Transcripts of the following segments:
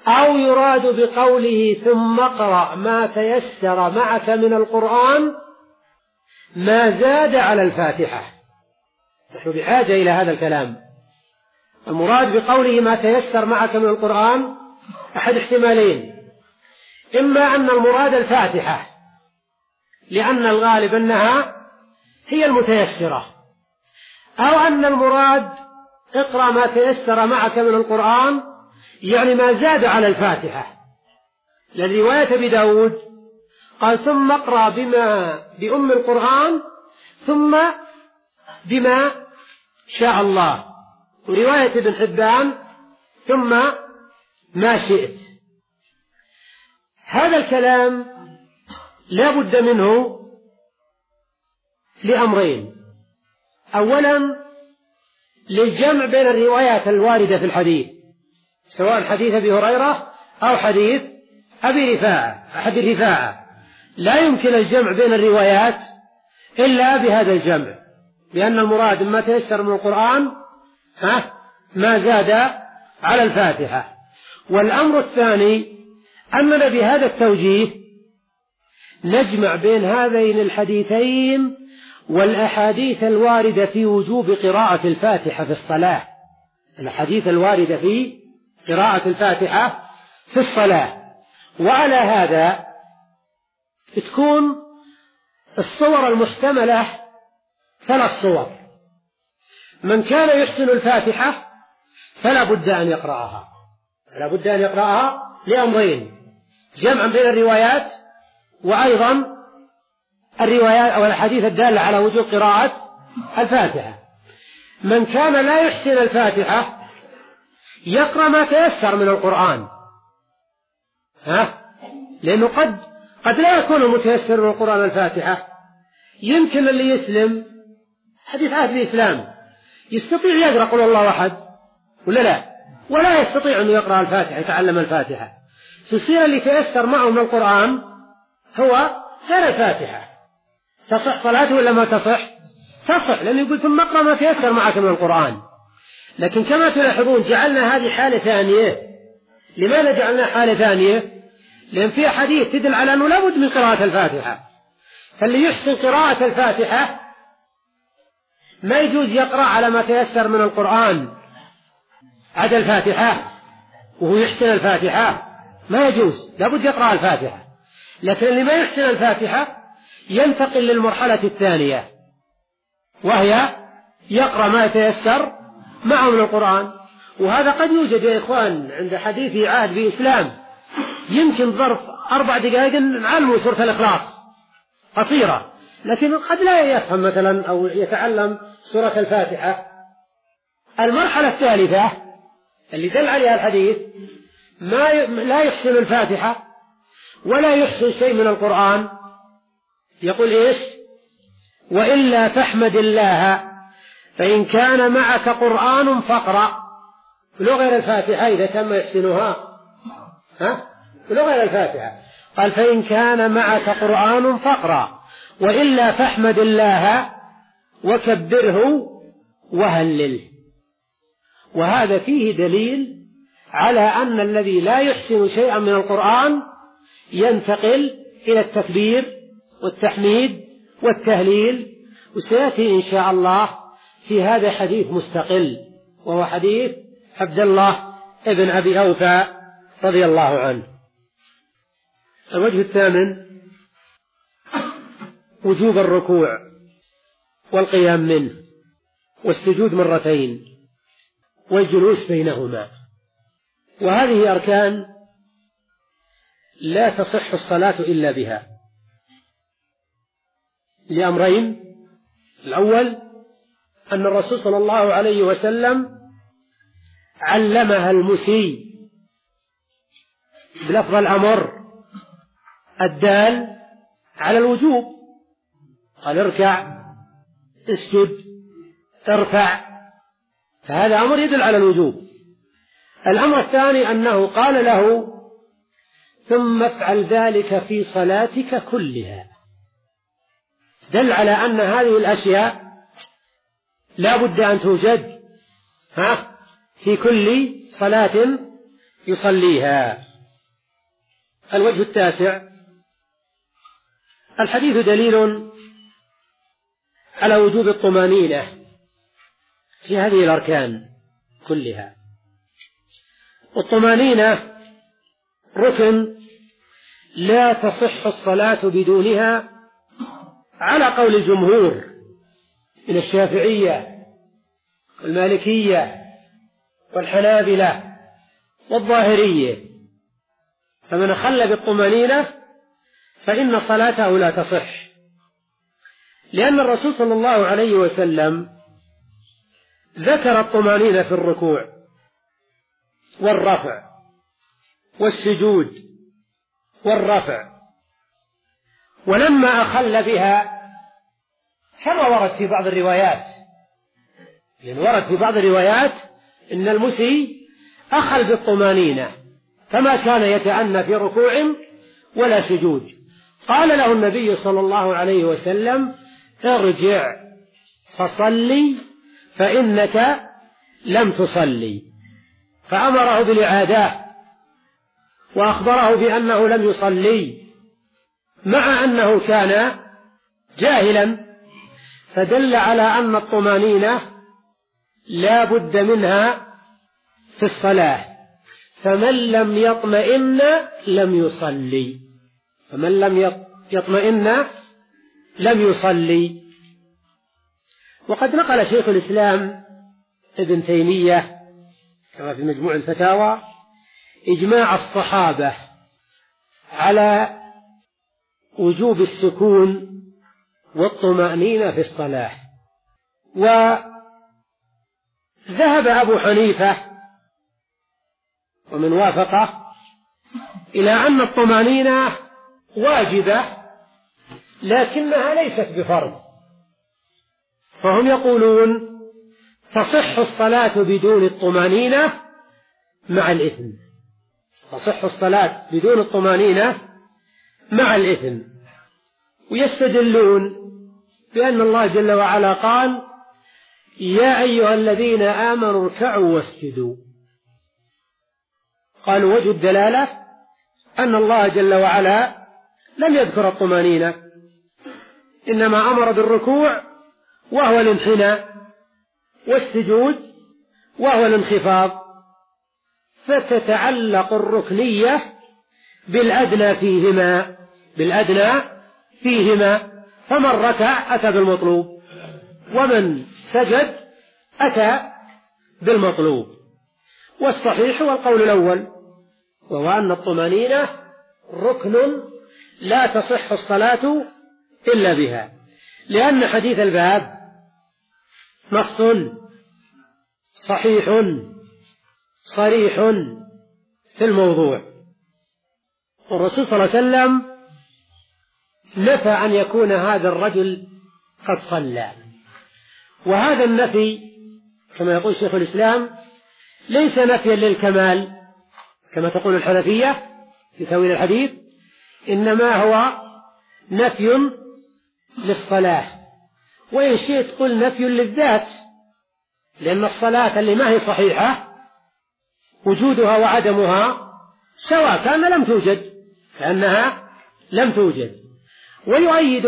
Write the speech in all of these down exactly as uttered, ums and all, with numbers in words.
أو يراد بقوله ثم اقرأ ما تيسر معك من القرآن ما زاد على الفاتحة. نحن بحاجة إلى هذا الكلام. المراد بقوله ما تيسر معك من القرآن أحد احتمالين: إما أن المراد الفاتحة لأن الغالب أنها هي المتيسرة، أو أن المراد اقرأ ما تيسر معك من القرآن يعني ما زاد على الفاتحة. لأن رواية أبي داود قال ثم اقرأ بما بأم القرآن ثم بما شاء الله، ورواية ابن حبان ثم ما شئت. هذا الكلام لا بد منه لأمرين: أولا للجمع بين الروايات الواردة في الحديث، سواء حديث أبي هريرة أو حديث أبي رفاعة أحد رفاعة، لا يمكن الجمع بين الروايات إلا بهذا الجمع، لأن المراد ما تيسر من القرآن ها ما زاد على الفاتحة. والأمر الثاني أننا بهذا التوجيه نجمع بين هذين الحديثين والأحاديث الواردة في وجوب قراءة الفاتحة في الصلاة، الحديث الواردة في قراءة الفاتحة في الصلاة. وعلى هذا تكون الصور المحتملة ثلاث صور: من كان يحسن الفاتحة فلا بد أن يقرأها، فلا بد أن يقرأها لأمرين: جمعا بين الروايات، وأيضا الروايات أو الحديث الدالة على وجوب قراءة الفاتحة. من كان لا يحسن الفاتحة يقرأ ما تيسر من القرآن، ها؟ لأنه قد قد لا يكون المتيسر من القرآن الفاتحة. يمكن اللي يسلم حديث عهد الإسلام يستطيع يقرأ قل الله أحد ولا لا، ولا يستطيع أن يقرأ الفاتحة يتعلم الفاتحة. فالصير اللي تيسر معه من القرآن هو غير الفاتحة. تصح صلاته ولا ما تصح؟ تصح، لأنه يقول ثم اقرأ ما تيسر معك من القرآن. لكن كما تلاحظون جعلنا هذه حالة ثانية. لماذا جعلنا حالة ثانية؟ لأن فيها حديث تدل على أنه لا بد من قراءة الفاتحة. فاللي يحسن قراءة الفاتحة ما يجوز يقرأ على ما تيسر من القرآن عدا الفاتحة وهو يحسن الفاتحة، ما يجوز، لا بد يقرأ الفاتحة. لكن اللي ما يحسن الفاتحة ينتقل للمرحلة الثانية، وهي يقرأ ما يتيسر معه من القرآن. وهذا قد يوجد يا إخوان عند حديث عهد بإسلام، يمكن ظرف أربع دقائق نعلم سورة الإخلاص قصيرة، لكن قد لا يفهم مثلا أو يتعلم سورة الفاتحة. المرحلة الثالثة اللي دل عليها الحديث ما ي... لا يحسن الفاتحة ولا يحسن شيء من القرآن، يقول إيش؟ وإلا فاحمد الله فإن كان معك قرآن فاقرأ. ولو غير الفاتحة إذا تم يحسنها، ها؟ ولو غير الفاتحة قال فإن كان معك قرآن فاقرأ وإلا فاحمد الله وكبره وهلله. وهذا فيه دليل على أن الذي لا يحسن شيئا من القرآن ينتقل إلى التكبير والتحميد والتهليل. وسيأتي إن شاء الله في هذا حديث مستقل، وهو حديث عبد الله ابن أبي أوفى رضي الله عنه. الوجه الثامن وجوب الركوع والقيام منه والسجود مرتين والجلوس بينهما. وهذه أركان لا تصح الصلاة إلا بها لأمرين: الأول أن الرسول صلى الله عليه وسلم علمها المسيء بلفظ الأمر الدال على الوجوب، قال اركع اسجد ارفع، فهذا أمر يدل على الوجوب. الأمر الثاني أنه قال له ثم افعل ذلك في صلاتك كلها، دل على أن هذه الأشياء لا بد أن توجد ها في كل صلاة يصليها. الوجه التاسع: الحديث دليل على وجوب الطمأنينة في هذه الأركان كلها. والطمأنينة ركن لا تصح الصلاة بدونها على قول الجمهور من الشافعية والمالكية والحنابلة والظاهرية. فمن أخل بالطمأنينة فإن صلاته لا تصح، لأن الرسول صلى الله عليه وسلم ذكر الطمأنينة في الركوع والرفع والسجود والرفع، ولما أخل بها كما ورد في بعض الروايات، يعني ورد في بعض الروايات إن المسيء أخل بالطمأنينة فما كان يتأنى في ركوع ولا سجود. قال له النبي صلى الله عليه وسلم: ارجع فصلي فإنك لم تصلي، فأمره بالإعادة وأخبره بأنه لم يصلي مع أنه كان جاهلا، فدل على أن الطمأنينة لا بد منها في الصلاة. فمن لم يطمئن لم يصلي، فمن لم يطمئن لم يصلي. وقد نقل شيخ الإسلام ابن تيمية كما في مجموع الفتاوى إجماع الصحابة على وجوب السكون والطمأنينة في الصلاة. وذهب أبو حنيفة ومن وافقه إلى أن الطمأنينة واجبة لكنها ليست بفرض، فهم يقولون تصح الصلاة بدون الطمأنينة مع الإثم، تصح الصلاة بدون الطمأنينة مع الإثم. ويستدلون بأن الله جل وعلا قال: يا أيها الذين آمنوا اركعوا واسجدوا. قالوا وجه الدلالة أن الله جل وعلا لم يذكر الطمأنينة، إنما أمر بالركوع وهو الانحناء، والسجود وهو الانخفاض، فتتعلق الركنية بالأدنى فيهما، بالأدنى فيهما. فمن ركع أتى بالمطلوب، ومن سجد أتى بالمطلوب. والصحيح هو القول الأول، وهو أن الطمأنينة ركن لا تصح الصلاة إلا بها، لأن حديث الباب نص صحيح صريح في الموضوع. والرسول صلى الله عليه وسلم نفى أن يكون هذا الرجل قد صلى، وهذا النفي كما يقول شيخ الإسلام ليس نفيا للكمال كما تقول الحنفية في تأويل الحديث، إنما هو نفي للصلاة، وإن شئت قل نفي للذات، لأن الصلاة اللي ما هي صحيحة وجودها وعدمها سواء كان لم توجد، لأنها لم توجد. ويؤيد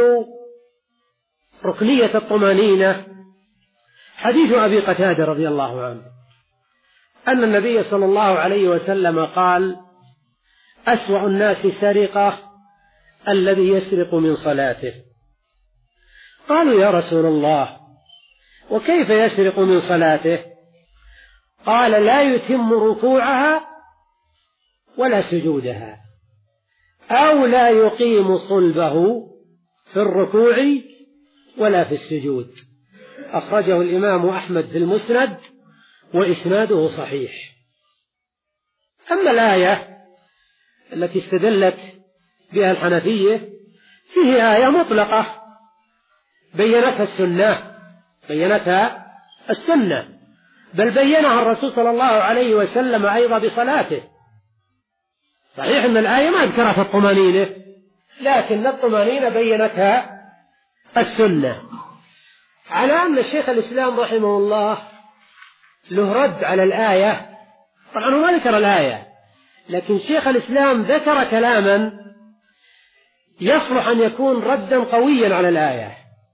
ركنية الطمأنينة حديث أبي قتادة رضي الله عنه أن النبي صلى الله عليه وسلم قال: أسوأ الناس سرقة الذي يسرق من صلاته. قالوا: يا رسول الله، وكيف يسرق من صلاته؟ قال: لا يتم ركوعها ولا سجودها، أو لا يقيم صلبه في الركوع ولا في السجود. أخرجه الإمام أحمد في المسند وإسناده صحيح. أما الآية التي استدلت بها الحنفية فيه آية مطلقة بينتها السنة بينتها السنة بل بينها الرسول صلى الله عليه وسلم أيضا بصلاته. صحيح أن الآية ما ذكرت الطمأنينة، لكن الطمأنينة بينتها السنة، على أن الشيخ الإسلام رحمه الله له رد على الآية. طبعا هو ما ذكر الآية، لكن شيخ الإسلام ذكر كلاما يصلح أن يكون ردا قويا على الآية،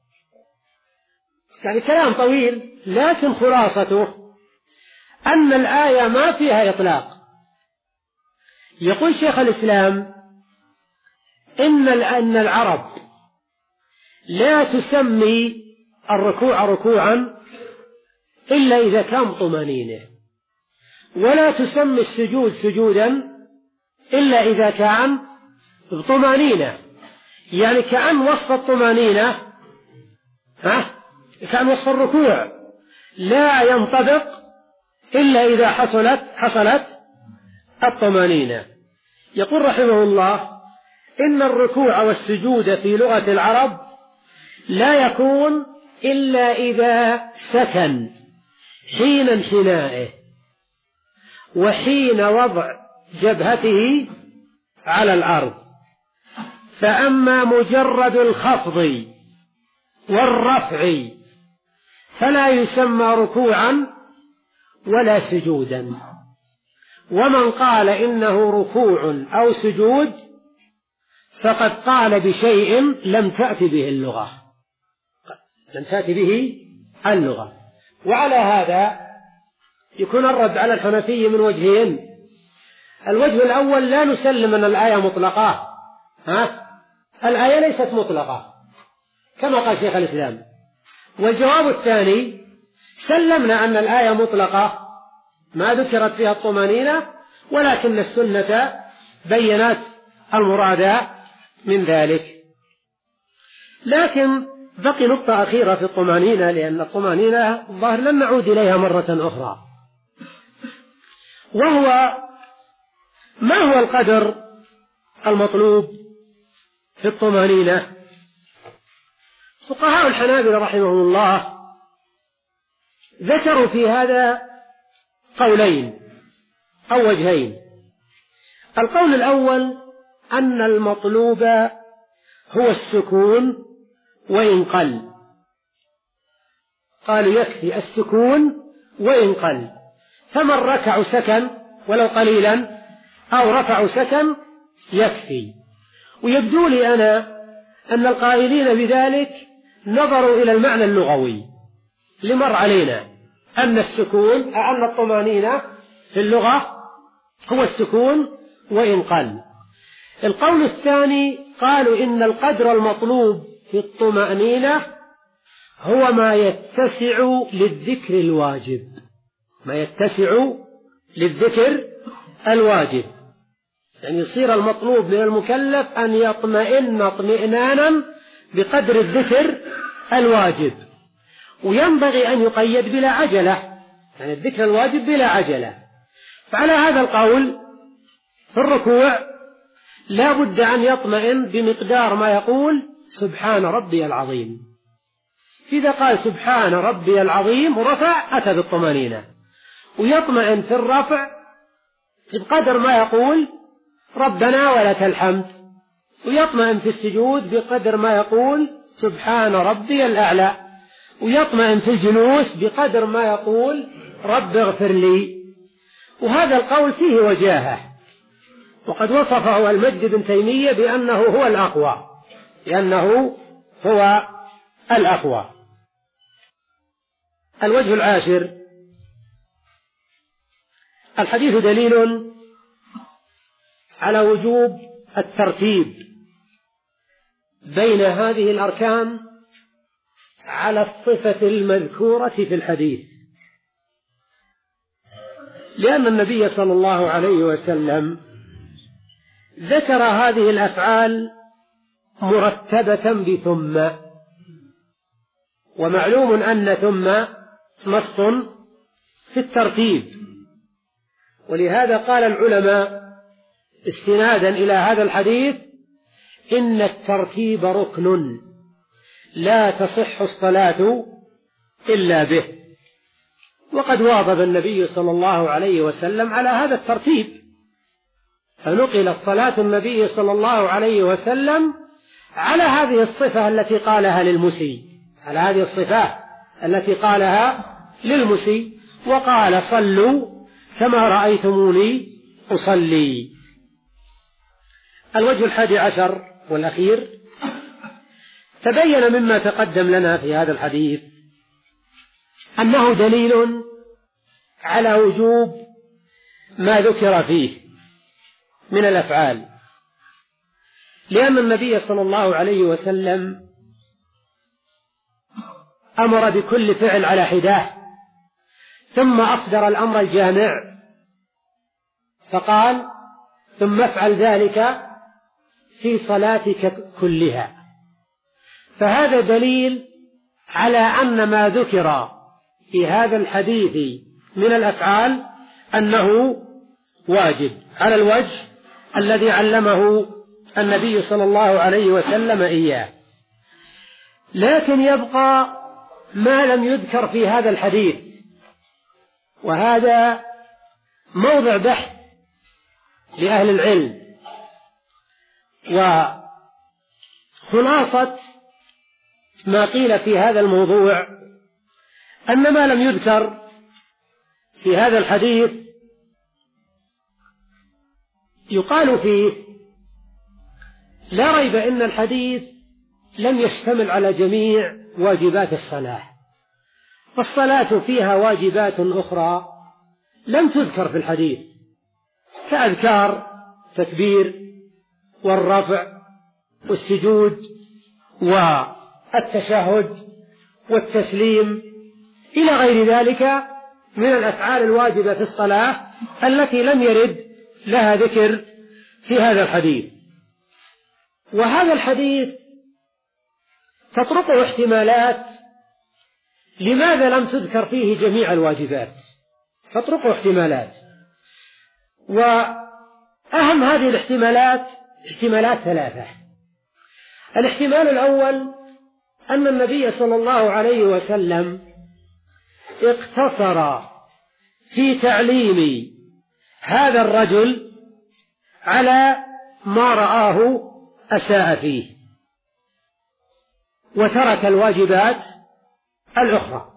يعني كلام طويل لكن خلاصته أن الآية ما فيها إطلاق. يقول شيخ الإسلام إن أن العرب لا تسمي الركوع ركوعا إلا إذا كان طمأنينة، ولا تسمي السجود سجودا إلا إذا كان بطمأنينة، يعني كأن وصف الطمأنينة ها كأن وصف الركوع لا ينطبق إلا إذا حصلت حصلت الطمأنينة. يقول رحمه الله إن الركوع والسجود في لغة العرب لا يكون إلا إذا سكن حين انحنائه وحين وضع جبهته على الأرض، فأما مجرد الخفض والرفع فلا يسمى ركوعا ولا سجودا. ومن قال إنه ركوع أو سجود فقد قال بشيء لم تأتي به اللغة لم تأتي به اللغة. وعلى هذا يكون الرد على الحنفي من وجهين. الوجه الأول لا نسلم أن الآية مطلقة، ها؟ الآية ليست مطلقة كما قال شيخ الإسلام. والجواب الثاني سلمنا أن الآية مطلقة ما ذكرت فيها الطمأنينة، ولكن السنة بينت المراد من ذلك. لكن بقي نقطة أخيرة في الطمأنينة، لأن الطمأنينة الظاهر لن نعود إليها مرة أخرى، وهو ما هو القدر المطلوب في الطمأنينة؟ فقهاء الحنابلة رحمهم الله ذكروا في هذا قولين أو وجهين. القول الأول أن المطلوب هو السكون وإن قل، قالوا يكفي السكون وإن قل، فمن ركعوا سكن ولو قليلا أو رفعوا سكن يكفي. ويبدو لي أنا أن القائلين بذلك نظروا إلى المعنى اللغوي لمر علينا أن السكون أن الطمأنينة في اللغة هو السكون وإن قل. القول الثاني قالوا إن القدر المطلوب في الطمأنينة هو ما يتسع للذكر الواجب ما يتسع للذكر الواجب يعني يصير المطلوب من المكلف أن يطمئن اطمئنانا بقدر الذكر الواجب، وينبغي أن يقيد بلا عجلة، يعني الذكر الواجب بلا عجلة. فعلى هذا القول في الركوع لا بد أن يطمئن بمقدار ما يقول سبحان ربي العظيم. إذا قال سبحان ربي العظيم ورفع أتى بالطمأنينة، ويطمئن في الرفع بقدر ما يقول ربنا ولك الحمد، ويطمئن في السجود بقدر ما يقول سبحان ربي الأعلى، ويطمئن في الجلوس بقدر ما يقول رب اغفر لي. وهذا القول فيه وجاهة، وقد وصفه المجد بن تيمية بأنه هو الأقوى لأنه هو الأقوى. الوجه العاشر: الحديث دليل على وجوب الترتيب بين هذه الأركان على الصفة المذكورة في الحديث، لأن النبي صلى الله عليه وسلم ذكر هذه الأفعال مرتبة بثم، ومعلوم أن ثم نص في الترتيب، ولهذا قال العلماء استنادا إلى هذا الحديث إن الترتيب ركن لا تصح الصلاة إلا به. وقد واظب النبي صلى الله عليه وسلم على هذا الترتيب، فنقلت صلاة النبي صلى الله عليه وسلم على هذه الصفة التي قالها للمسيء على هذه الصفة التي قالها للمسيء وقال صلوا كما رأيتموني أصلي. الوجه الحادي عشر والأخير، تبين مما تقدم لنا في هذا الحديث أنه دليل على وجوب ما ذكر فيه من الأفعال، لأن النبي صلى الله عليه وسلم أمر بكل فعل على حداه، ثم أصدر الأمر الجامع فقال: ثم افعل ذلك في صلاتك كلها. فهذا دليل على أن ما ذكر في هذا الحديث من الأفعال أنه واجب على الوجه الذي علمه النبي صلى الله عليه وسلم إياه. لكن يبقى ما لم يذكر في هذا الحديث، وهذا موضع بحث لأهل العلم. وخلاصة ما قيل في هذا الموضوع أن ما لم يذكر في هذا الحديث يقال فيه: لا ريب أن الحديث لم يشتمل على جميع واجبات الصلاة، والصلاة فيها واجبات أخرى لم تذكر في الحديث، كأذكار تكبير والرفع والسجود والتشهد والتسليم إلى غير ذلك من الأفعال الواجبة في الصلاة التي لم يرد لها ذكر في هذا الحديث. وهذا الحديث تطرقه احتمالات لماذا لم تذكر فيه جميع الواجبات، تطرقه احتمالات، وأهم هذه الاحتمالات احتمالات ثلاثة. الاحتمال الأول أن النبي صلى الله عليه وسلم اقتصر في تعليم هذا الرجل على ما رآه أساء فيه، وترك الواجبات الأخرى.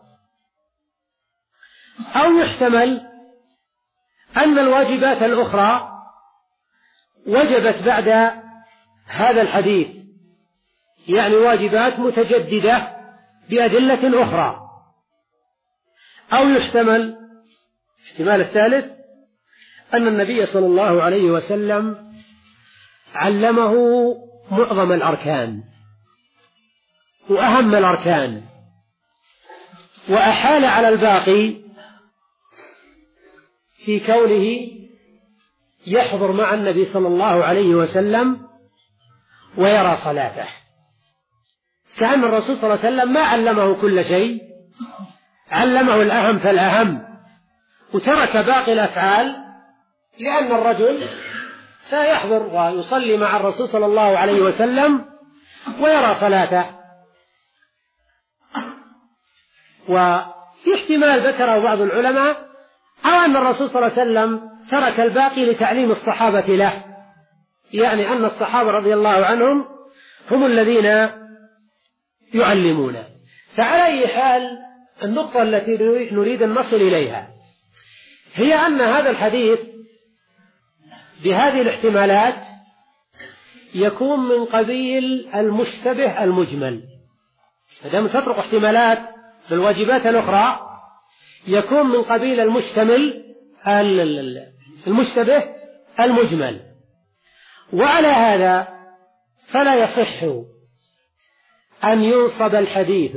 أو يحتمل أن الواجبات الأخرى وجبت بعد هذا الحديث، يعني واجبات متجددة بأدلة أخرى. أو يحتمل الاحتمال الثالث أن النبي صلى الله عليه وسلم علمه معظم الأركان وأهم الأركان، وأحال على الباقي في كونه يحضر مع النبي صلى الله عليه وسلم ويرى صلاته، كأن الرسول صلى الله عليه وسلم ما علمه كل شيء، علمه الأهم فالأهم، وترك باقي الأفعال لأن الرجل سيحضر ويصلي مع الرسول صلى الله عليه وسلم ويرى صلاته. وفي احتمال ذكره بعض العلماء أو أن الرسول صلى الله عليه وسلم ترك الباقي لتعليم الصحابة له، يعني أن الصحابة رضي الله عنهم هم الذين يعلمون. فعلى أي حال النقطة التي نريد أن نصل إليها هي أن هذا الحديث بهذه الاحتمالات يكون من قبيل المشتبه المجمل، فدام تطرق احتمالات بالواجبات الأخرى يكون من قبيل المشتمل المشتبه المجمل. وعلى هذا فلا يصح أن ينصب الحديث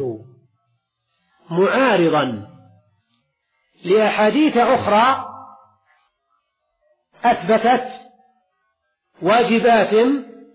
معارضا لأحاديث أخرى أثبتت واجبات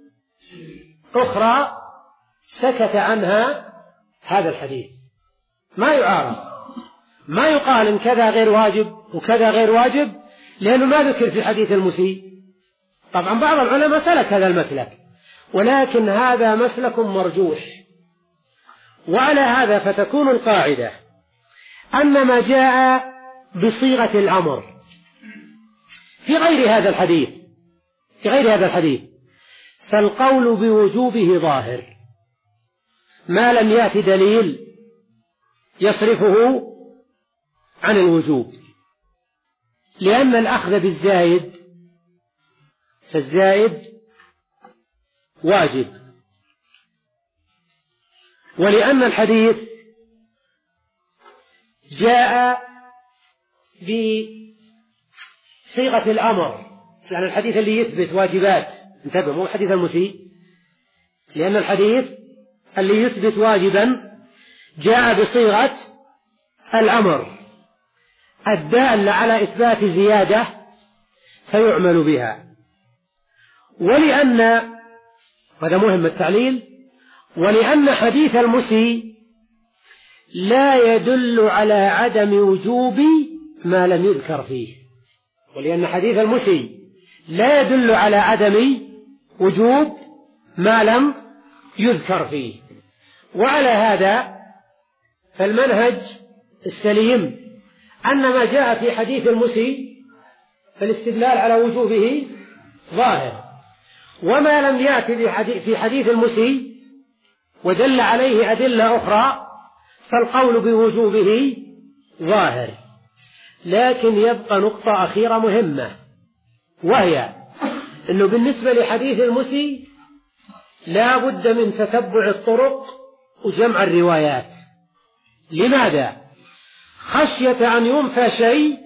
أخرى سكت عنها هذا الحديث. ما يعارض، ما يقال إن كذا غير واجب وكذا غير واجب لأنه ما ذكر في حديث المسيء. طبعا بعض العلماء سلك هذا المسلك، ولكن هذا مسلك مرجوح. وعلى هذا فتكون القاعدة أن ما جاء بصيغة الأمر في غير هذا الحديث في غير هذا الحديث فالقول بوجوبه ظاهر ما لم يأت دليل يصرفه عن الوجوب، لأن الأخذ بالزايد فالزائد واجب. ولأن الحديث جاء بصيغة الأمر، يعني الحديث اللي يثبت واجبات، انتبه مو الحديث المسيء، لأن الحديث اللي يثبت واجبا جاء بصيغة الأمر الدالة على إثبات زيادة فيعمل بها. ولأن هذا مهم التعليل، ولأن حديث المسيء لا يدل على عدم وجوب ما لم يذكر فيه، ولأن حديث المسيء لا يدل على عدم وجوب ما لم يذكر فيه. وعلى هذا فالمنهج السليم أن ما جاء في حديث المسيء فالاستدلال على وجوبه ظاهر، وما لم يأتي في حديث المسيء ودل عليه أدلة أخرى فالقول بوجوبه ظاهر. لكن يبقى نقطة أخيرة مهمة، وهي أنه بالنسبة لحديث المسيء لا بد من تتبع الطرق وجمع الروايات. لماذا؟ خشية أن ينفى شيء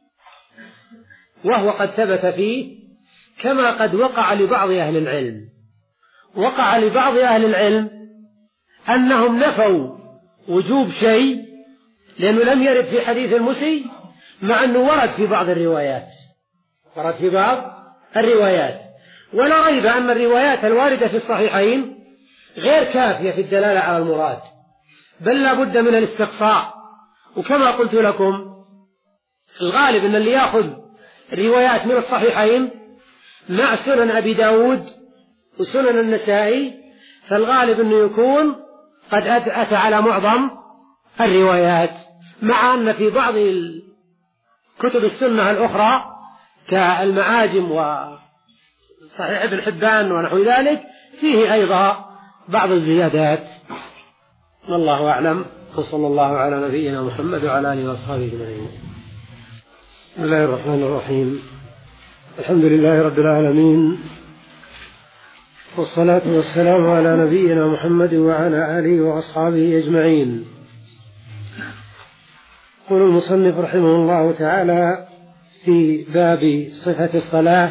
وهو قد ثبت فيه، كما قد وقع لبعض أهل العلم. وقع لبعض أهل العلم أنهم نفوا وجوب شيء لأنه لم يرد في حديث المسيء، مع أنه ورد في بعض الروايات، ورد في بعض الروايات. ولا ريب أن الروايات الواردة في الصحيحين غير كافية في الدلالة على المراد، بل لا بد من الاستقصاء. وكما قلت لكم الغالب أن اللي يأخذ الروايات من الصحيحين مع سنن أبي داود وسنن النسائي فالغالب أنه يكون قد أتى على معظم الروايات، مع أن في بعض كتب السنة الأخرى كالمعاجم وصحيح ابن حبان ونحو ذلك فيه أيضا بعض الزيادات. والله أعلم، وصلى الله على نبينا محمد وعلى آله وأصحابه أجمعين. بسم الله الرحمن الرحيم. الحمد لله رب العالمين، والصلاة والسلام على نبينا محمد وعلى آله وأصحابه أجمعين. يقول المصنف رحمه الله تعالى في باب صفة الصلاة: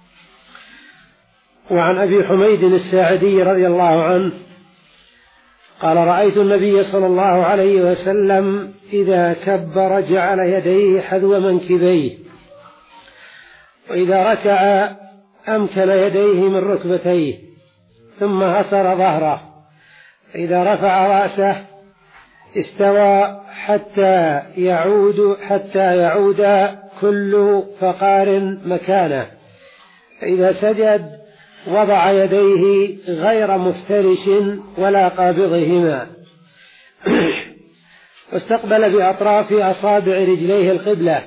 وعن أبي حميد الساعدي رضي الله عنه قال: رأيت النبي صلى الله عليه وسلم إذا كبر جعل يديه حذو منكبيه، وإذا ركع أمكن يديه من ركبتيه، ثم هصر ظهره، فإذا رفع رأسه استوى حتى يعود حتى يعود كل فقار مكانه، فإذا سجد وضع يديه غير مفترش ولا قابضهما، واستقبل بأطراف أصابع رجليه القبلة.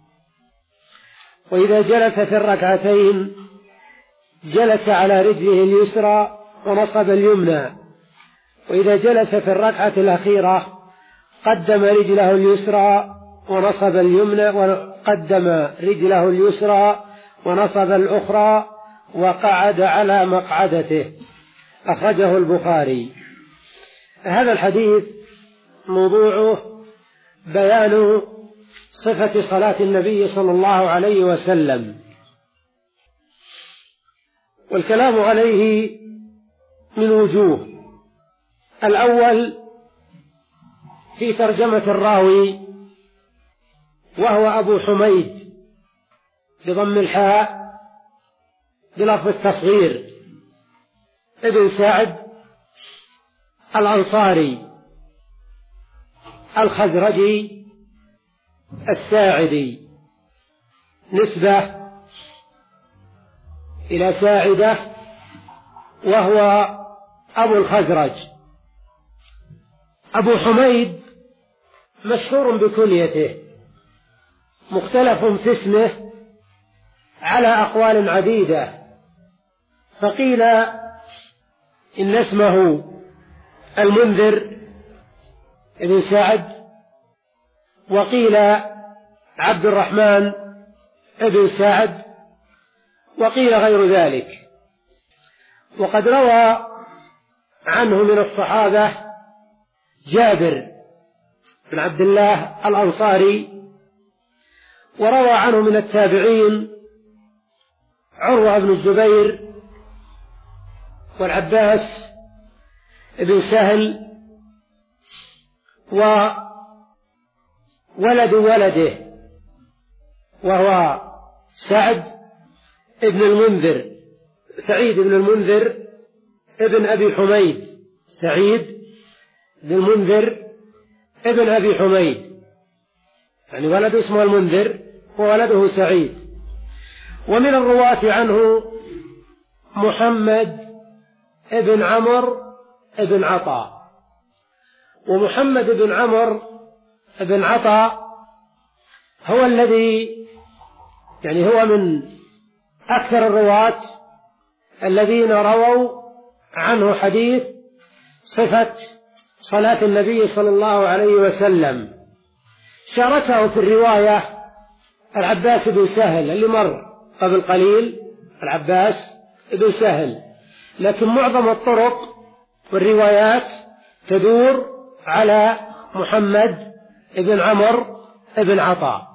وإذا جلس في الركعتين جلس على رجله اليسرى ونصب اليمنى، وإذا جلس في الركعة الأخيرة قدم رجله اليسرى ونصب اليمنى، وقدم رجله اليسرى ونصب الأخرى، وقعد على مقعدته. أخرجه البخاري. هذا الحديث موضوعه بيان صفة صلاة النبي صلى الله عليه وسلم، والكلام عليه من وجوه. الأول في ترجمة الراوي، وهو أبو حميد بضم الحاء بلفظ التصغير ابن سعد الأنصاري الخزرجي الساعدي، نسبة إلى ساعدة، وهو أبو الخزرج. أبو حميد مشهور بكنيته، مختلف في اسمه على أقوال عديدة، فقيل إن اسمه المنذر ابن سعد، وقيل عبد الرحمن ابن سعد، وقيل غير ذلك. وقد روى عنه من الصحابة جابر بن عبد الله الأنصاري، وروى عنه من التابعين عروة بن الزبير والعباس بن سهل وولد ولده وهو سعد بن المنذر سعيد بن المنذر ابن أبي حميد سعيد بن المنذر ابن أبي حميد، يعني ولد اسمه المنذر وولده سعيد. ومن الرواة عنه محمد ابن عمرو ابن عطاء، ومحمد بن عمرو بن عطاء هو الذي يعني هو من أكثر الرواة الذين رووا عنه حديث صفة صلاة النبي صلى الله عليه وسلم. شاركه في الرواية العباس بن سهل اللي مر قبل قليل، العباس بن سهل، لكن معظم الطرق والروايات تدور على محمد بن عمرو بن عطاء.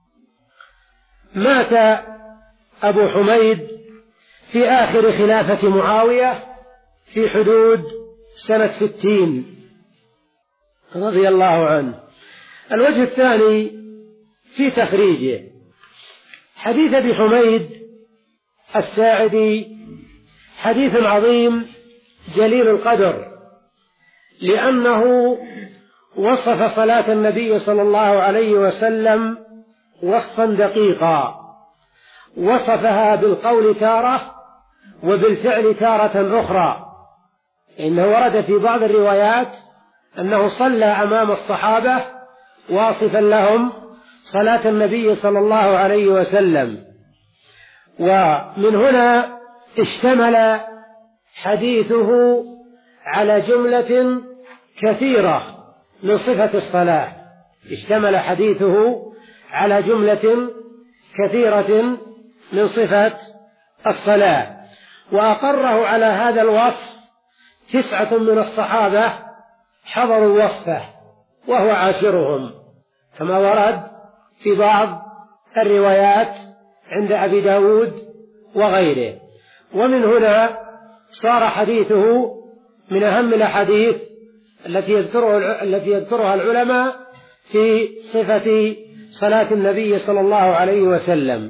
مات أبو حميد في آخر خلافة معاوية في حدود سنة ستين رضي الله عنه. الوجه الثاني في تخريجه حديث أبي حميد الساعدي حديث عظيم جليل القدر، لأنه وصف صلاة النبي صلى الله عليه وسلم وصفا دقيقا، وصفها بالقول تارة وبالفعل تارة أخرى. إنه ورد في بعض الروايات أنه صلى أمام الصحابة واصفا لهم صلاة النبي صلى الله عليه وسلم. ومن هنا اشتمل حديثه على جملة كثيرة من صفة الصلاة، اشتمل حديثه على جملة كثيرة من صفة الصلاة، وأقره على هذا الوصف تسعة من الصحابة حضروا وصفه وهو عاشرهم، كما ورد في بعض الروايات عند أبي داود وغيره. ومن هنا صار حديثه من أهم الأحاديث التي يذكرها التي يذكرها العلماء في صفة صلاة النبي صلى الله عليه وسلم.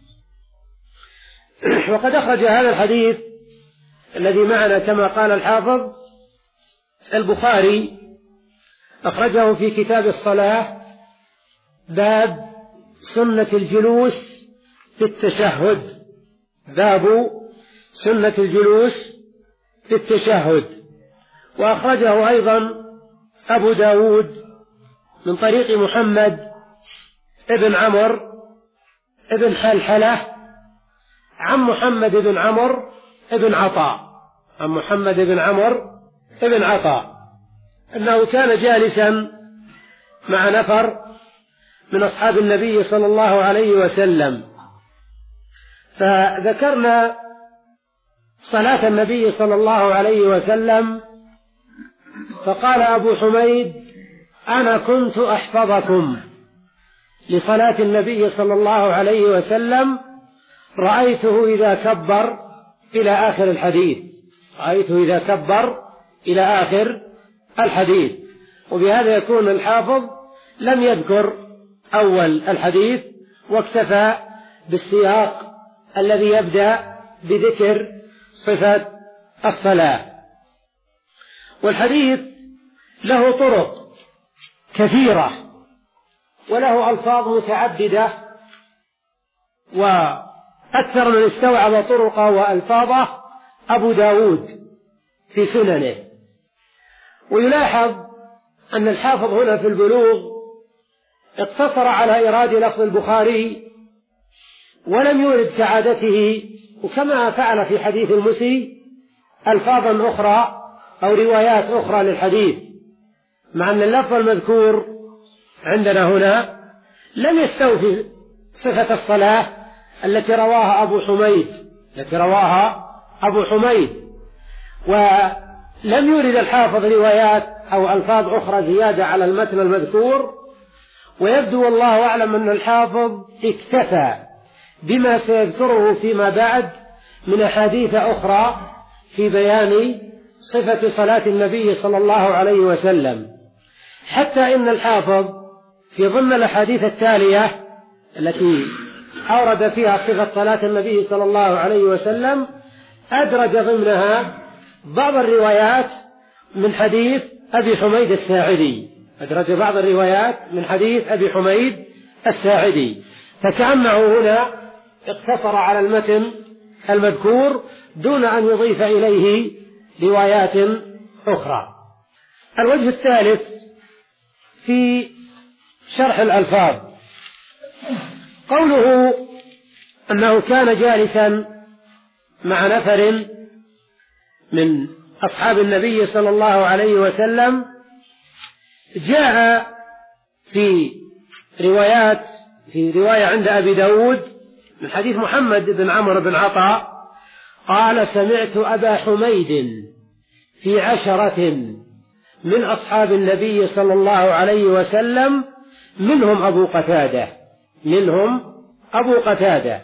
وقد أخرج هذا الحديث الذي معنا كما قال الحافظ البخاري، أخرجه في كتاب الصلاة باب سنة الجلوس في التشهد، باب سنة الجلوس في التشهد. وأخرجه أيضا أبو داود من طريق محمد ابن عمرو ابن حلحلة عن محمد بن عمرو ابن عطاء عن محمد بن عمرو ابن عطاء أنه كان جالسا مع نفر من أصحاب النبي صلى الله عليه وسلم، فذكرنا صلاة النبي صلى الله عليه وسلم، فقال أبو حميد: أنا كنت أحفظكم لصلاة النبي صلى الله عليه وسلم، رأيته إذا كبر إلى آخر الحديث، رأيته إذا كبر إلى آخر الحديث. وبهذا يكون الحافظ لم يذكر أول الحديث، واكتفى بالسياق الذي يبدأ بذكر صفة الصلاة. والحديث له طرق كثيرة وله ألفاظ متعددة، وأكثر من استوعب طرقه وألفاظه أبو داود في سننه. ويلاحظ أن الحافظ هنا في البلوغ اقتصر على إيراد لفظ البخاري ولم يورد كعادته، وكما فعل في حديث المسي، ألفاظا أخرى أو روايات أخرى للحديث، مع أن اللفظ المذكور عندنا هنا لم يستوفي صفة الصلاة التي رواها أبو حميد التي رواها أبو حميد ولم يورد الحافظ روايات أو ألفاظ أخرى زيادة على المتن المذكور. ويبدو والله أعلم أن الحافظ اكتفى بما سيذكره فيما بعد من أحاديث أخرى في بيان صفة صلاة النبي صلى الله عليه وسلم، حتى إن الحافظ في ضمن الأحاديث التالية التي أورد فيها صفة صلاة النبي صلى الله عليه وسلم أدرج ضمنها بعض الروايات من حديث أبي حميد الساعدي أدرج بعض الروايات من حديث أبي حميد الساعدي، فكأنه هنا اقتصر على المتن المذكور دون أن يضيف إليه روايات أخرى. الوجه الثالث في شرح الألفاظ قوله أنه كان جالسا مع نفر من أصحاب النبي صلى الله عليه وسلم. جاء في روايات في رواية عند أبي داود من حديث محمد بن عمرو بن عطاء قال سمعت أبا حميد في عشرة من أصحاب النبي صلى الله عليه وسلم منهم أبو قتادة منهم أبو قتادة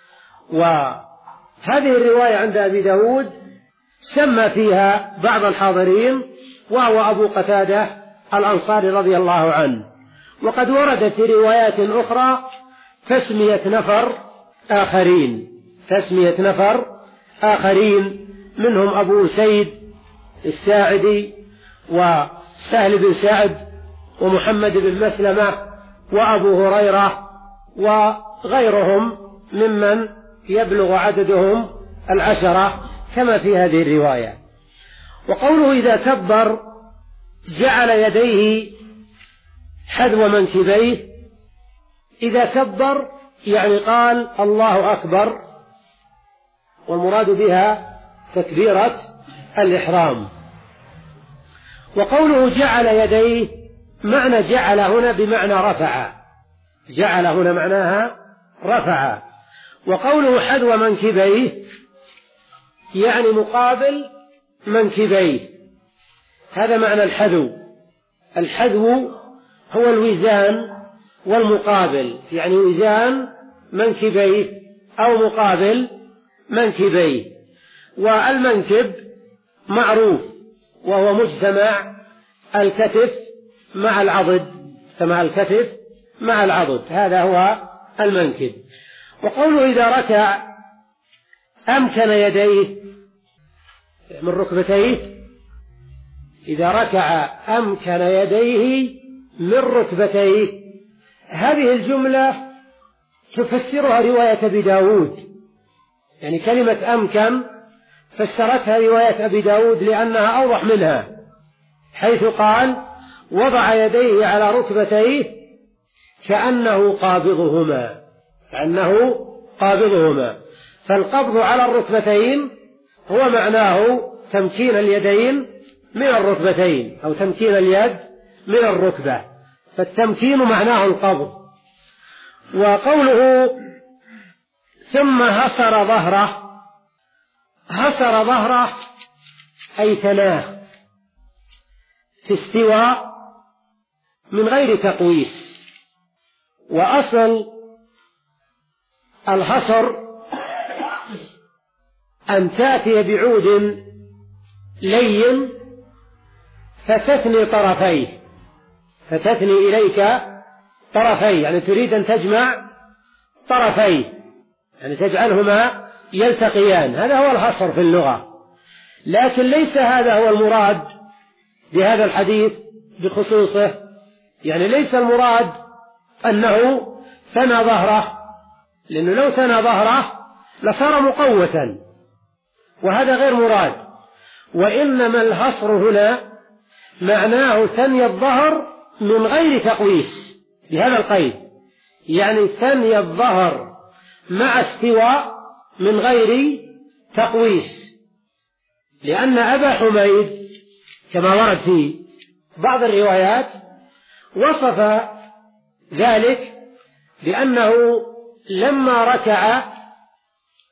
وهذه الرواية عند أبي داود سمى فيها بعض الحاضرين وهو أبو قتادة الأنصاري رضي الله عنه. وقد وردت في روايات أخرى تسمية نفر آخرين تسمية نفر آخرين منهم أبو سيد الساعدي وسهل بن سعد ومحمد بن مسلمة وأبو هريرة وغيرهم ممن يبلغ عددهم العشرة كما في هذه الرواية. وقوله إذا كبر جعل يديه حذو منكبيه، إذا كبر يعني قال الله أكبر، والمراد بها تكبيرة الإحرام. وقوله جعل يديه معنى جعل هنا بمعنى رفع جعل هنا معناها رفع. وقوله حذو منكبيه يعني مقابل منكبيه، هذا معنى الحذو. الحذو هو الوزان والمقابل، يعني وزان منكبيه أو مقابل منكبيه. والمنكب معروف وهو مجتمع الكتف مع العضد مجتمع الكتف مع العضد هذا هو المنكب. وقوله إذا ركع أمكن يديه من ركبتيه إذا ركع أمكن يديه من ركبتيه، هذه الجملة تفسرها رواية أبي داود، يعني كلمة أمكن فسرتها رواية أبي داود لأنها أوضح منها، حيث قال وضع يديه على ركبتيه كأنه قابضهما كأنه قابضهما فالقبض على الركبتين هو معناه تمكين اليدين من الركبتين أو تمكين اليد من الركبة، فالتمكين معناه القبض. وقوله ثم هصر ظهره هصر ظهره أي تناه في استواء من غير تقويس. وأصل الحصر أن تأتي بعود لين فتثني طرفيه فتثني إليك طرفيه، يعني تريد أن تجمع طرفيه، يعني تجعلهما يلتقيان، هذا هو الحصر في اللغة. لكن ليس هذا هو المراد بهذا الحديث بخصوصه، يعني ليس المراد أنه ثنى ظهره، لأنه لو ثنى ظهره لصار مقوسا وهذا غير مراد. وإنما الحصر هنا معناه ثني الظهر من غير تقويس بهذا القيد، يعني ثني الظهر مع استواء من غير تقويس، لأن أبا حميد كما ورد في بعض الروايات وصف ذلك بأنه لما ركع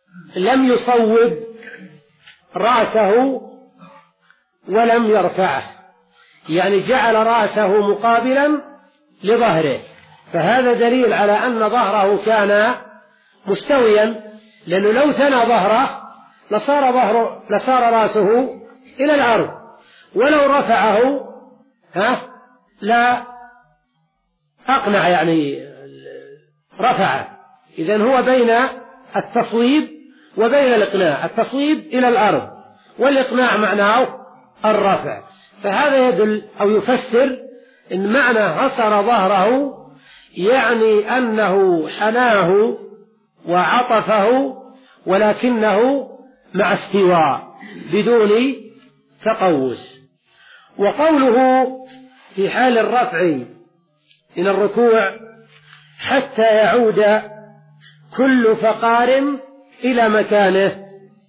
لم يصوب رأسه ولم يرفعه، يعني جعل رأسه مقابلا لظهره، فهذا دليل على أن ظهره كان مستويا، لأنه لو ثنى ظهره لصار ظهره لصار رأسه إلى الأرض، ولو رفعه ها لا أقنع، يعني رفعه. إذن هو بين التصويب وبين الإقناع، التصويب إلى الأرض والإقناع معناه الرفع. فهذا يدل أو يفسر إن معنى حصر ظهره يعني أنه حناه وعطفه، ولكنه مع استواء بدون تقوس. وقوله في حال الرفع من الركوع حتى يعود كل فقار إلى مكانه،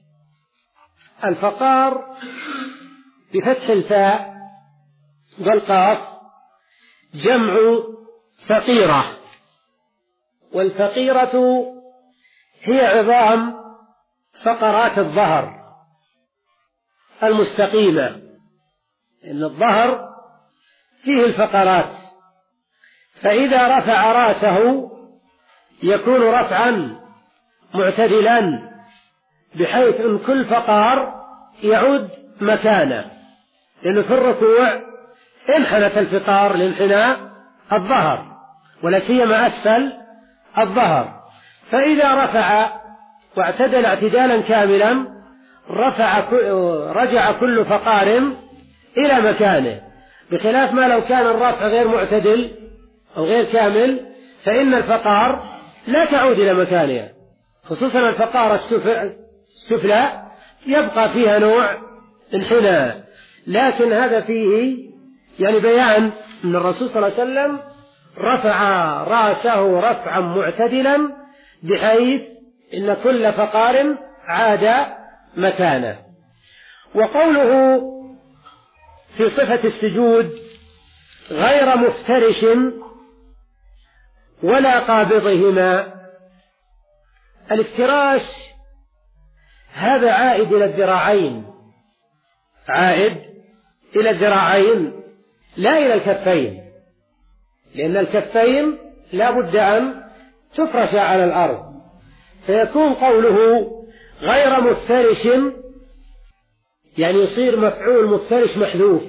الفقار بفتح الفاء والقاف جمع فقيرة، والفقيرة هي عظام فقرات الظهر المستقيمة، إن الظهر فيه الفقرات، فإذا رفع رأسه يكون رفعا معتدلا بحيث أن كل فقار يعود مكانه، لأنه في الركوع انحنت الفقار لانحناء الظهر ولا سيما أسفل الظهر، فإذا رفع واعتدل اعتدالا كاملا رفع رجع كل فقار إلى مكانه، بخلاف ما لو كان الرفع غير معتدل أو غير كامل فإن الفقار لا تعود إلى مكانها، خصوصا الفقار السفلى يبقى فيها نوع انحناء. لكن هذا فيه يعني بيان أن الرسول صلى الله عليه وسلم رفع رأسه رفعا معتدلا بحيث إن كل فقار عاد مكانه. وقوله في صفة السجود غير مفترش ولا قابضهما، الافتراش هذا عائد إلى الذراعين، عائد إلى الذراعين لا إلى الكفين، لأن الكفين لا بد أن تفرش على الأرض، فيكون قوله غير مفترش يعني يصير مفعول مفترش محذوف.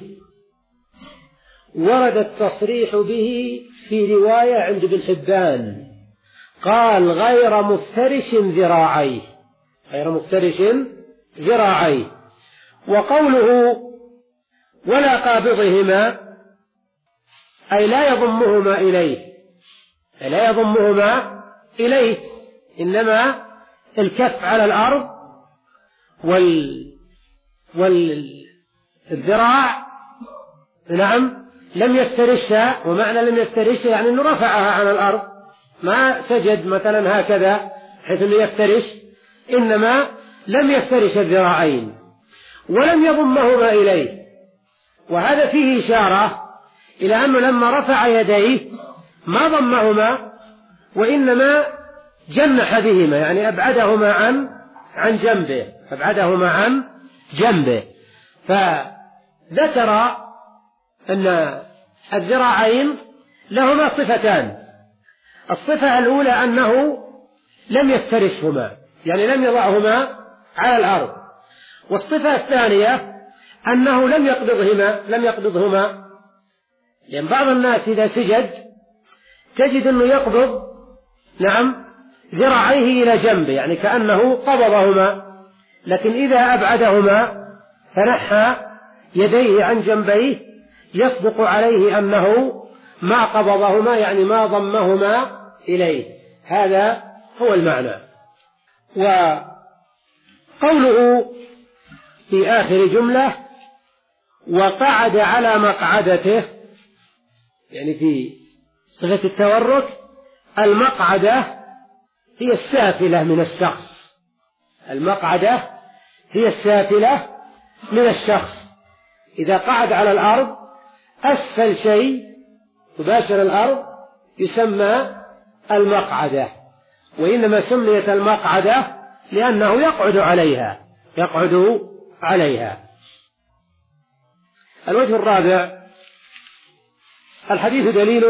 ورد التصريح به في رواية عند ابن حبان قال غير مفترش ذراعيه، غير مفترش ذراعيه. وقوله ولا قابضهما أي لا يضمهما إليه، أي لا يضمهما إليه، إنما الكف على الأرض وال والذراع نعم لم يفترشها، ومعنى لم يفترشها يعني أنه رفعها عن الأرض، ما سجد مثلا هكذا حيث أنه يفترش، إنما لم يفترش الذراعين ولم يضمهما إليه. وهذا فيه إشارة إلى أنه لما رفع يديه ما ضمهما وإنما جنح بهما، يعني أبعدهما عن عن جنبه، أبعدهما عن جنبه. فذكر أن الذراعين لهما صفتان، الصفة الأولى أنه لم يفترشهما يعني لم يضعهما على الأرض، والصفة الثانية أنه لم يقبضهما لم يقبضهما لأن بعض الناس إذا سجد تجد أنه يقبض نعم ذراعيه إلى جنبه يعني كأنه قبضهما، لكن إذا أبعدهما فنحى يديه عن جنبيه يصدق عليه أنه ما قبضهما يعني ما ضمهما إليه. هذا هو المعنى. وقوله في آخر جملة وقعد على مقعدته يعني في صفة التورك، المقعدة هي السافلة من الشخص، المقعدة هي السافلة من الشخص. إذا قعد على الأرض أسفل شيء تباشر الأرض يسمى المقعدة، وإنما سميت المقعدة لأنه يقعد عليها يقعد عليها. الوجه الرابع: الحديث دليل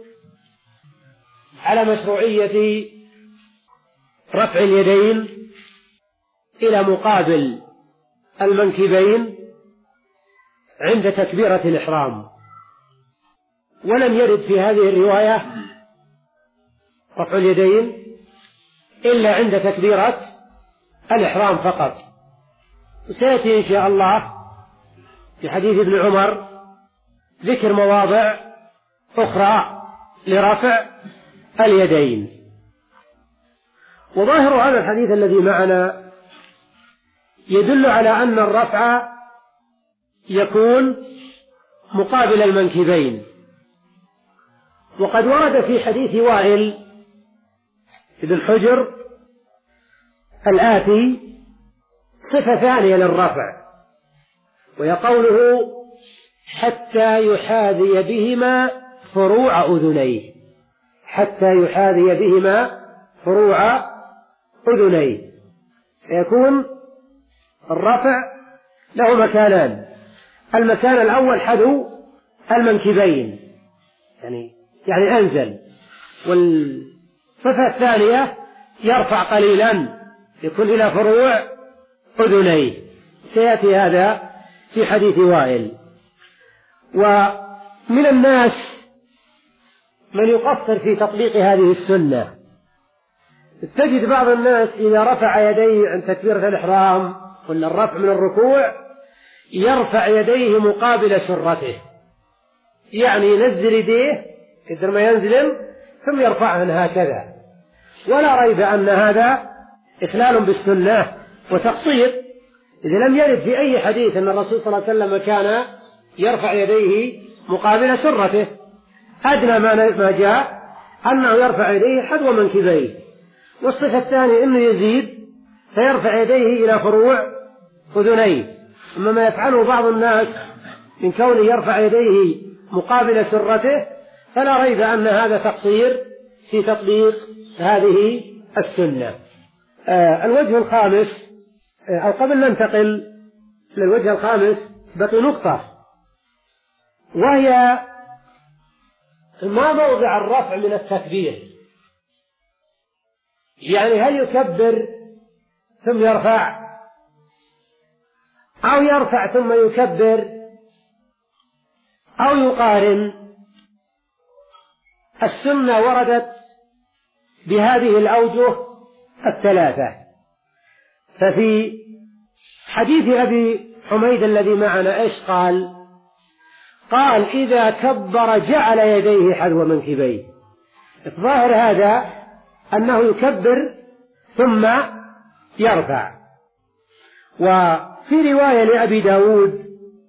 على مشروعية رفع اليدين إلى مقابل المنكبين عند تكبيرة الإحرام، ولم يرد في هذه الرواية رفع اليدين إلا عند تكبيرة الإحرام فقط. وسيأتي إن شاء الله في حديث ابن عمر ذكر مواضع أخرى لرفع اليدين. وظاهر هذا الحديث الذي معنا يدل على أن الرفع يكون مقابل المنكبين. وقد ورد في حديث وائل بن حجر الآتي صفة ثانية للرفع، وهي قوله: حتى يحاذي بهما فروع أذنيه. حتى يحاذي بهما فروع أذنيه، فيكون الرفع له مكانان: المكان الأول حذو المنكبين، يعني يعني أنزل، والصفة الثانية يرفع قليلا يكون إلى فروع أذنيه. سيأتي هذا في حديث وائل. ومن الناس من يقصر في تطبيق هذه السنة، تجد بعض الناس إذا رفع يديه عند تكبيرة الإحرام ولا الرفع من الركوع يرفع يديه مقابل سرته، يعني ينزل يديه كثر ما ينزل ثم يرفعهن هكذا، ولا ريب أن هذا إخلال بالسنة وتقصير، إذا لم يرد في أي حديث أن الرسول صلى الله عليه وسلم كان يرفع يديه مقابل سرته. أدنى ما جاء أنه يرفع يديه حذو منكبيه. والصفة الثانية أنه يزيد فيرفع يديه إلى فروع أذنيه. أما ما يفعله بعض الناس من كونه يرفع يديه مقابل سرته فلا ريب أن هذا تقصير في تطبيق هذه السنة. آه الوجه الخامس، آه أو قبل ننتقل للوجه الخامس بقي نقطة، وهي ما موضع الرفع من التكبير. يعني هل يكبر ثم يرفع أو يرفع ثم يكبر أو يقارن؟ السنة وردت بهذه الأوجه الثلاثة. ففي حديث أبي حميد الذي معنا إيش قال؟ قال: إذا كبر جعل يديه حذو منكبيه. الظاهر هذا أنه يكبر ثم يرفع. وفي رواية لأبي داود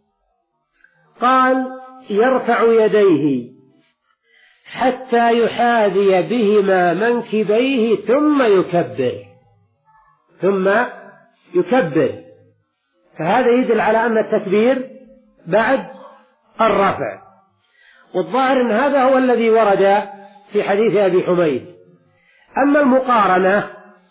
قال: يرفع يديه حتى يحاذي بهما منكبيه ثم يكبر ثم يكبر. فهذا يدل على أن التكبير بعد الرفع. والظاهر أن هذا هو الذي ورد في حديث أبي حميد. أما المقارنة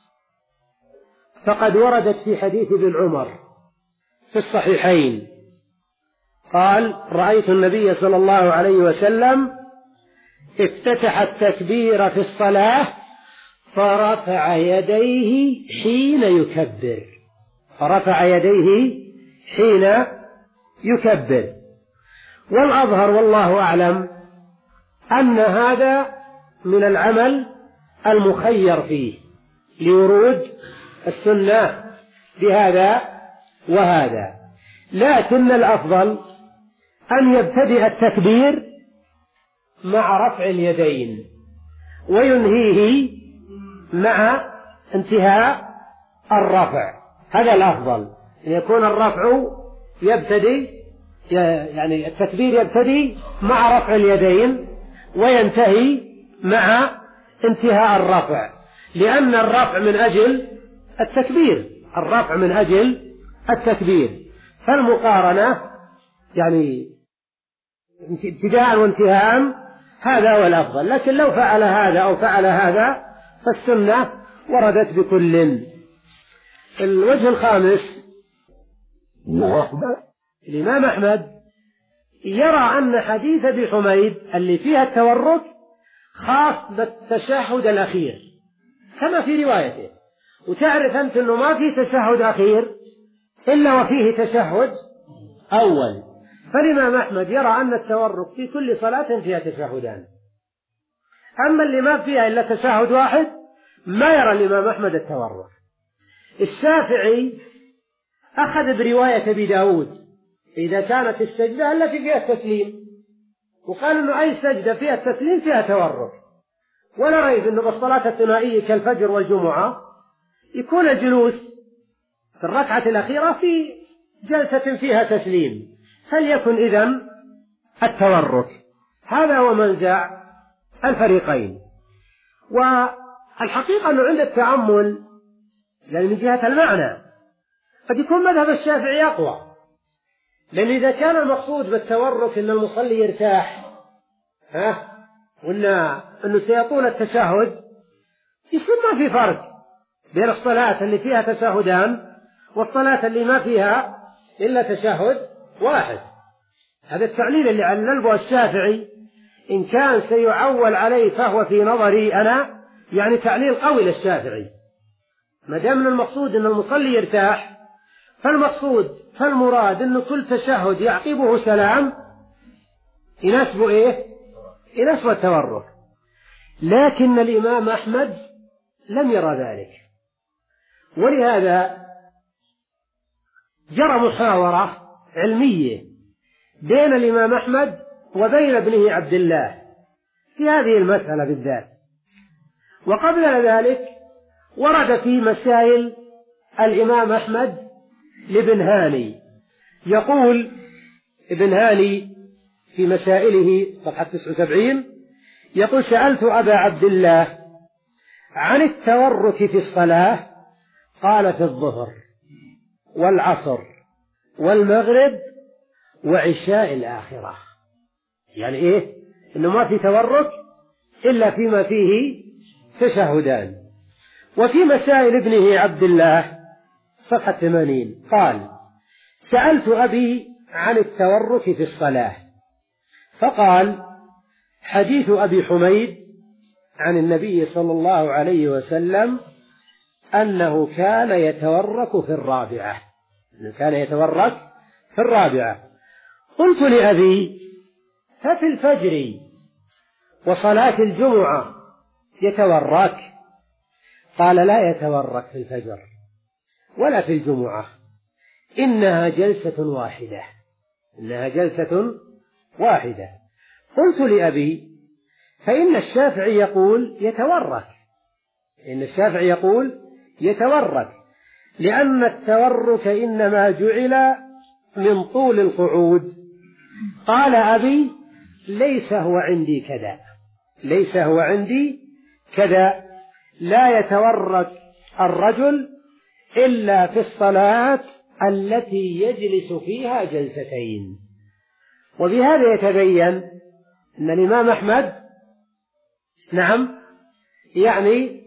فقد وردت في حديث ابن عمر في الصحيحين قال: رأيت النبي صلى الله عليه وسلم افتتح التكبير في الصلاة فرفع يديه حين يكبر فرفع يديه حين يكبر. والأظهر والله أعلم أن هذا من العمل المخير فيه لورود السنة بهذا وهذا، لكن الأفضل أن يبتدئ التكبير مع رفع اليدين وينهيه مع انتهاء الرفع. هذا الأفضل، أن يكون الرفع يبتدي يعني التكبير يبتدي مع رفع اليدين وينتهي مع انتهاء الرفع، لأن الرفع من أجل التكبير الرفع من أجل التكبير. فالمقارنة يعني ابتداء وانتهاء هذا هو الأفضل. لكن لو فعل هذا أو فعل هذا فالسنة وردت بكل. الوجه الخامس، الإمام أحمد يرى أن حديث أبي حميد اللي فيها التورك خاص بالتشهد الأخير كما في روايته، وتعرف أنت أنه ما في تشهد أخير إلا وفيه تشهد أول، فالإمام أحمد يرى أن التورك في كل صلاة فيها تشهدان. أما اللي ما فيها إلا تشهد واحد ما يرى الإمام أحمد التورك. الشافعي أخذ برواية أبي داود إذا كانت السجدة التي فيها التسليم، وقال أنه أي سجدة فيها التسليم فيها تورك، ولا ريب أنه بالصلاة الثنائية كالفجر والجمعة يكون الجلوس في الركعة الأخيرة في جلسة فيها تسليم، فليكن إذن التورك. هذا هو منزع الفريقين. والحقيقة أنه عند التأمل لأن من جهة المعنى قد يكون مذهب الشافعي أقوى، لأن إذا كان المقصود بالتورك أن المصلي يرتاح ها وأن أنه سيطول التشهد، يصير ما في فرق بين الصلاة اللي فيها تشهدان والصلاة اللي ما فيها إلا تشهد واحد. هذا التعليل اللي علله الشافعي إن كان سيعول عليه فهو في نظري أنا يعني تعليل قوي للشافعي، ما دام المقصود أن المصلي يرتاح فالمقصود فالمراد أن كل تشهد يعقبه سلام يناسبه إيه؟ يناسبه التورك. لكن الإمام أحمد لم يرى ذلك، ولهذا جرى محاورة علمية بين الإمام أحمد وبين ابنه عبد الله في هذه المسألة بالذات. وقبل ذلك ورد في مسائل الإمام أحمد لابن هاني، يقول ابن هاني في مسائله صفحة تسعة وسبعين يقول: سألت أبا عبد الله عن التورك في الصلاة، قال: في الظهر والعصر والمغرب وعشاء الآخرة. يعني إيه؟ إنه ما في تورك إلا فيما فيه تشهدان. وفي مسائل ابنه عبد الله صفحة ثمانين قال: سألت أبي عن التورك في الصلاة، فقال: حديث أبي حميد عن النبي صلى الله عليه وسلم أنه كان يتورك في الرابعة، أنه كان يتورك في الرابعة. قلت لأبي: ففي الفجر وصلاة الجمعة يتورك؟ قال: لا يتورك في الفجر ولا في الجمعة، إنها جلسة واحدة، إنها جلسة واحدة. قلت لأبي: فإن الشافعي يقول يتورك، إن الشافعي يقول يتورك لأن التورك إنما جعل من طول القعود. قال أبي: ليس هو عندي كذا، ليس هو عندي كذا، لا يتورك الرجل إلا في الصلاة التي يجلس فيها جلستين. وبهذا يتبين أن الإمام أحمد نعم يعني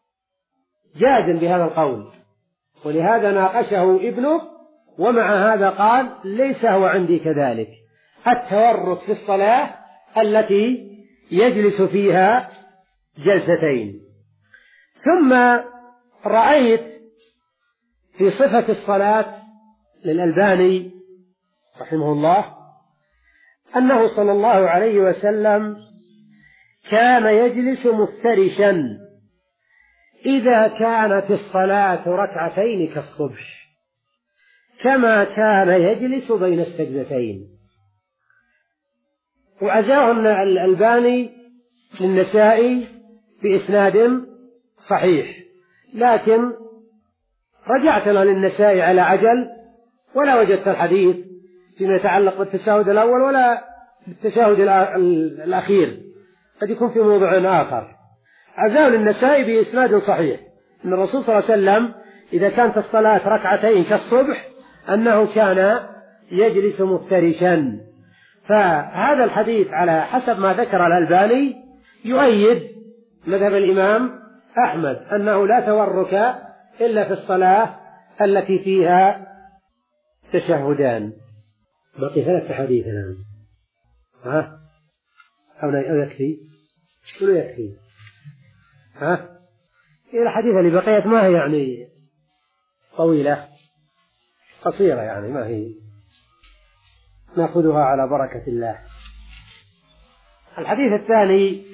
جازم بهذا القول، ولهذا ناقشه ابنه، ومع هذا قال: ليس هو عندي كذلك، التورك في الصلاة التي يجلس فيها جلستين. ثم رأيت في صفة الصلاة للألباني رحمه الله أنه صلى الله عليه وسلم كان يجلس مفترشا إذا كانت الصلاة ركعتين كالصبح، كما كان يجلس بين السجدتين. وعزاه الألباني للنسائي بإسناد صحيح، لكن رجعت للنسائي على عجل ولا وجدت الحديث فيما يتعلق بالتشهد الأول ولا بالتشهد الأخير، قد يكون في موضوع آخر. عزاه للنسائي بإسناد صحيح أن الرسول صلى الله عليه وسلم إذا كانت الصلاة ركعتين كالصبح أنه كان يجلس مفترشا. فهذا الحديث على حسب ما ذكر الألباني يؤيد مذهب الإمام أحمد أنه لا تورك إلا في الصلاة التي فيها تشهدان. بقي ثلاث حديث الآن، ها أو يكفي؟ شو يكفي؟ ها الحديث اللي بقيت ما هي يعني طويلة، قصيرة يعني، ما هي، نأخذها على بركة الله. الحديث الثاني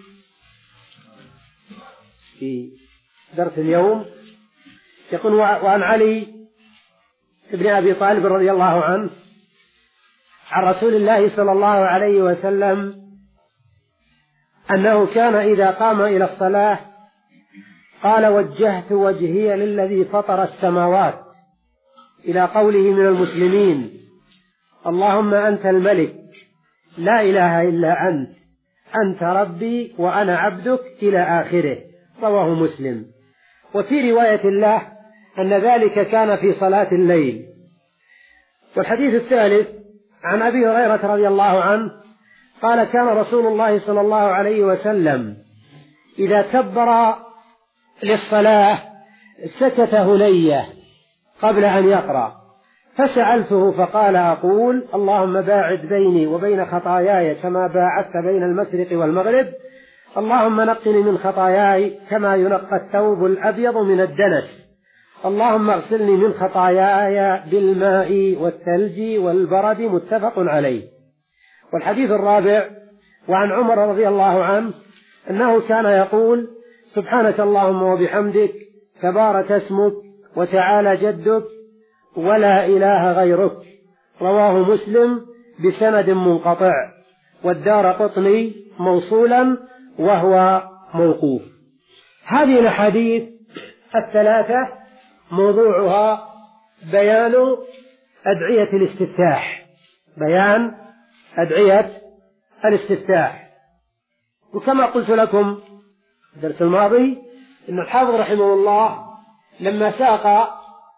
في درس اليوم يقول: وعن علي بن أبي طالب رضي الله عنه عن رسول الله صلى الله عليه وسلم أنه كان إذا قام إلى الصلاة قال: وجهت وجهي للذي فطر السماوات، إلى قوله من المسلمين: اللهم أنت الملك لا إله إلا أنت، أنت ربي وأنا عبدك، إلى آخره. رواه مسلم. وفي رواية الله أن ذلك كان في صلاة الليل. والحديث الثالث عن أبي هريرة رضي الله عنه قال: كان رسول الله صلى الله عليه وسلم إذا كبر للصلاة سكت هنية قبل أن يقرأ، فسألته فقال: أقول اللهم باعد بيني وبين خطاياي كما باعدت بين المشرق والمغرب، اللهم نقني من خطاياي كما ينقى الثوب الأبيض من الدنس، اللهم اغسلني من خطاياي بالماء والثلج والبرد. متفق عليه. والحديث الرابع وعن عمر رضي الله عنه أنه كان يقول: سبحانك اللهم وبحمدك، تبارك اسمك، وتعالى جدك، ولا إله غيرك. رواه مسلم بسند منقطع، والدارقطني موصولا وهو موقوف. هذه الأحاديث الثلاثة موضوعها بيان أدعية الاستفتاح، بيان أدعية الاستفتاح. وكما قلت لكم في الدرس الماضي إن الحافظ رحمه الله لما ساق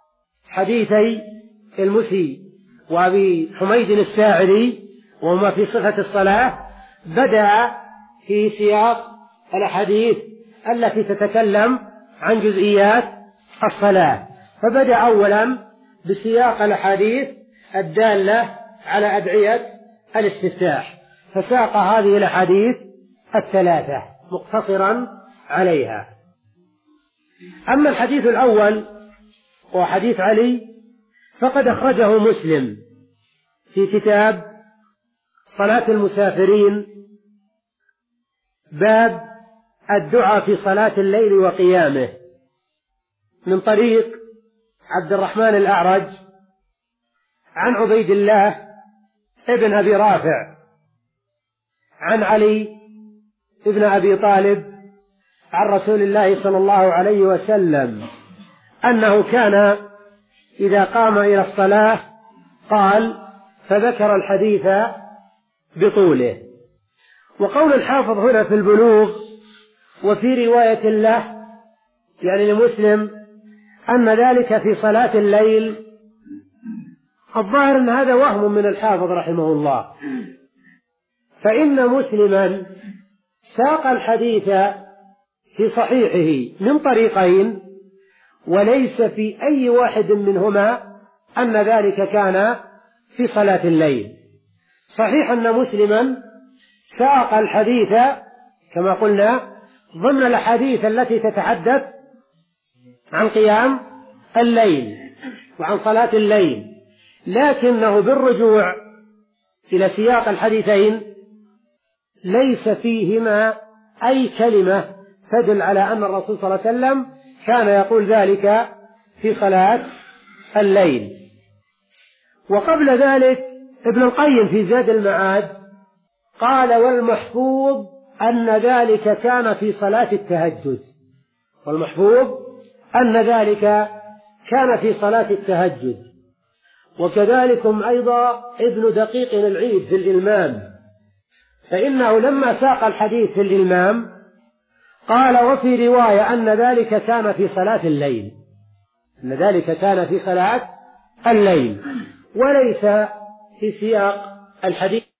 حديثي المسي وأبي حميد الساعدي وهما في صفة الصلاة بدأ في سياق الأحاديث التي تتكلم عن جزئيات الصلاة، فبدأ أولا بسياق الأحاديث الدالة على أدعية الاستفتاح، فساق هذه الأحاديث الثلاثة مقتصرا عليها. أما الحديث الأول وحديث علي فقد أخرجه مسلم في كتاب صلاة المسافرين، باب الدعاء في صلاة الليل وقيامه، من طريق عبد الرحمن الأعرج عن عبيد الله ابن أبي رافع عن علي ابن أبي طالب عن رسول الله صلى الله عليه وسلم أنه كان إذا قام إلى الصلاة قال، فذكر الحديث بطوله. وقول الحافظ هنا في البلوغ وفي رواية له يعني لمسلم أن ذلك في صلاة الليل، الظاهر أن هذا وهم من الحافظ رحمه الله، فإن مسلما ساق الحديث في صحيحه من طريقين، وليس في أي واحد منهما أن ذلك كان في صلاة الليل. صحيح أن مسلما ساق الحديث كما قلنا ضمن الأحاديث التي تتحدث عن قيام الليل وعن صلاة الليل، لكنه بالرجوع إلى سياق الحديثين ليس فيهما أي كلمة تدل على أن الرسول صلى الله عليه وسلم كان يقول ذلك في صلاة الليل. وقبل ذلك ابن القيم في زاد المعاد قال: والمحفوظ أن ذلك كان في صلاة التهجد، والمحفوظ أن ذلك كان في صلاة التهجد. وكذلكم أيضا ابن دقيق العيد في الإلمام، فإنه لما ساق الحديث في الإلمام قال: وفي رواية أن ذلك كان في صلاة الليل، أن ذلك كان في صلاة الليل، وليس في سياق الحديث